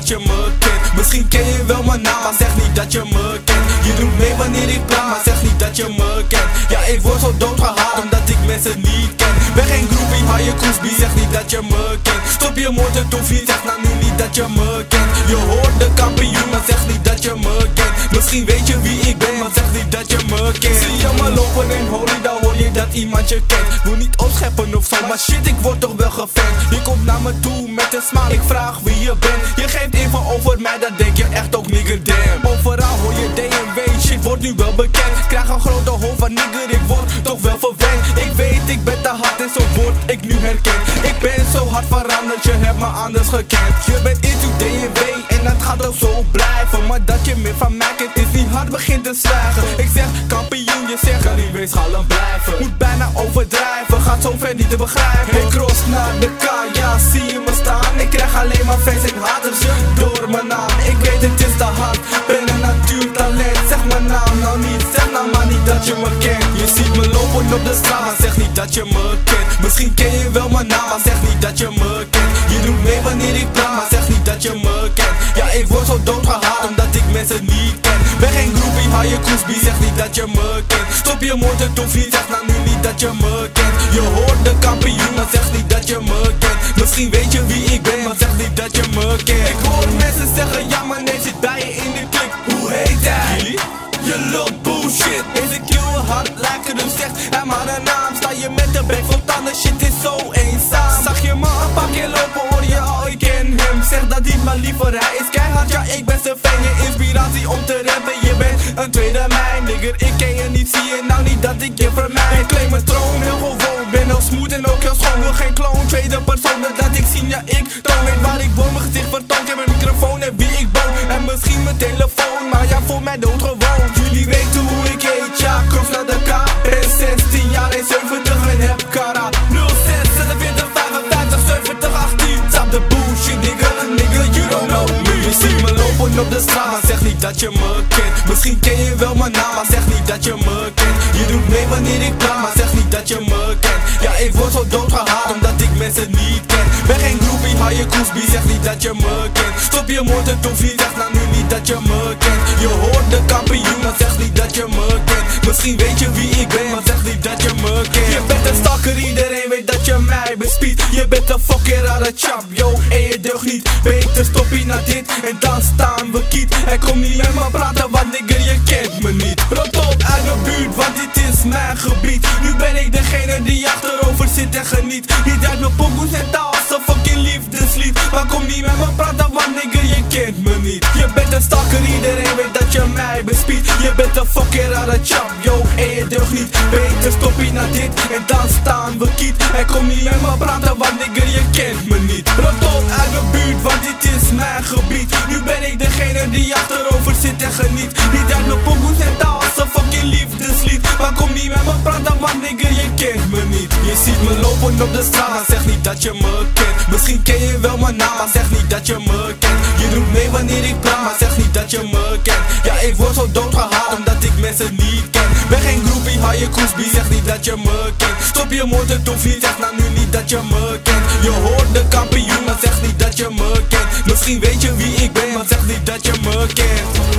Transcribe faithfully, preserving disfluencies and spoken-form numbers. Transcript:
dat je me kent. Misschien ken je wel mijn naam, maar zeg niet dat je me kent. Je doet mee wanneer ik praat, maar zeg niet dat je me kent. Ja, ik word zo doodgehaald omdat ik mensen niet ken. Ben geen groepie, maar je koesbie, zeg niet dat je me kent. Stop je mond en toefie, zeg nou nu niet dat je me kent. Je hoort de kampioen, maar zeg niet dat je me kent. Misschien weet je wie ik ben, maar zeg niet dat je me kent. Zie je me lopen in holy, dan hoor je dat iemand je kent. Wil niet opscheppen of zo, maar shit, ik word toch wel gefan. Je komt naar me toe met een smile, ik vraag wie je bent. Je geeft info over mij, dan denk je echt ook nigger damn. Overal hoor je D M W, shit wordt nu wel bekend. Krijg een grote hoofd van nigger, ik word toch wel verwend. Ik weet, ik ben te hard en zo word ik nu herkend. Ik ben zo hard veranderd, je hebt me anders gekend. Je bent into D M W en dat gaat ook zo blijven. Maar dat je meer van mij kent is niet hard, begint te zwijgen. Ik zeg kampioen, je zegt kan niet wees gallen blijven. Moet bijna overdrijven, gaat zo ver niet te begrijpen. Ik cross naar de K, ja zie je me staan. Ik krijg alleen maar fans en haters door mijn naam. Ik weet het is te hard, ben een natuurtalent. Zeg mijn naam nou niet, zeg nou maar niet dat je me kent. Je ziet me lopen op de straat, maar zeg niet dat je me kent. Misschien ken je wel mijn naam, maar zeg niet dat je me kent. Je doet mee wanneer ik praat, maar zeg niet dat je me kent. Ja, ik word zo doodgehaald omdat ik mensen niet ken. Ben geen groepie, hou je koesbie, zeg niet dat je me kent. Stop je mond en toefie, zeg nou nu niet dat je me kent. Je hoort de kampioen, maar zeg niet dat je me kent. Misschien weet je wie ik ben, maar zeg niet dat je me kent. Ik hoor mensen zeggen, ja maar nee, zit bij je in de klik. Hoe heet hij? Jullie? Je lult bullshit. Deze kill hard lijken dus zegt hij maar een naam. Sta je met de bek van tanden, shit is zo eenzaam. Zag je me een pakje lopen, hoor je al, ik ken hem. Zeg dat niet, maar liever hij is keihard, ja ik ben zijn fan. Je inspiratie om te rappen, je bent een tweede mijn nigger. Ik ken je niet, zie je nou niet dat ik je vermijd. Ik claim mijn troon, heel gewoon, ben heel smooth en ook heel schoon. Wil geen clone, tweede persoon, dat ik zie, ja ik toon. Weet waar ik woon, mijn gezicht vertoont, ik heb mijn microfoon en wie ik woon. En misschien mijn telefoon, maar ja voor mij doodgewoon. Jullie weten hoe ik heet, ja, cross naar de K. Ben zestien jaar en zeventig en heb kara. nul zes zesenveertig vijfenvijftig zeventig achttien. Stop de bullshit, nigga, nigga, you don't know me. Je ziet me lopen op de straat, maar zeg niet dat je me kent. Misschien ken je wel mijn naam, maar zeg niet dat je me kent. Je doet mee wanneer ik praat, maar zeg niet dat je me kent. Ja, ik word zo doodgehaald omdat ik mensen niet ken. Ben geen groepie, hou je koesbie, zeg niet dat je me kent. Stop je mond en toefie, zeg nou nu niet dat je me kent. Je hoort de kampioen, maar zeg niet dat je me kent. Misschien weet je wie ik ben, maar zeg niet dat je me kent. Je bent een stalker, iedereen weet dat je mij bespiedt. Je bent een fucking rare chap, yo, en je deugt niet. Beter stop je naar dit en dan staan we kiet. En kom niet met me praten, want nigger, je kent me niet. Rot op uit mijn buurt, want dit is mijn gebied. Nu ben ik degene die achterover zit en geniet. Niet uit mijn pokoes en taal als een fucking liefdeslied. Maar kom niet met me praten, want nigger, je kent me niet. Je bent een stalker, iedereen weet dat je mij bespiedt. Je bent een fucking rare chap, yo, en je deugt niet. Beter stop je naar dit en dan staan we kiet. En kom niet met me praten, want nigger, je kent me niet. Rot op uit mijn buurt, want dit is mijn gebied. Nu ben ik degene die achterover zit en geniet. Niet uit mijn pokoes en taal als een fucking liefdeslied. Maar kom niet met me praten, want nigger, je kent me niet. Je ziet me lopen op de straat, maar zeg niet dat je me kent. Misschien ken je wel mijn naam, maar zeg niet dat je me kent. Je doet mee wanneer ik praat, maar zeg niet dat je me kent. Ja, ik word zo doodgehaald omdat ik mensen niet ken. Ben geen groepie, hou je koesbie, zeg niet dat je me kent. Stop je mond en toefie, zeg nou nu niet dat je me kent. Je hoort de kampioen, maar zeg niet dat je me kent. Misschien weet je wie ik ben, maar zeg niet dat je me kent.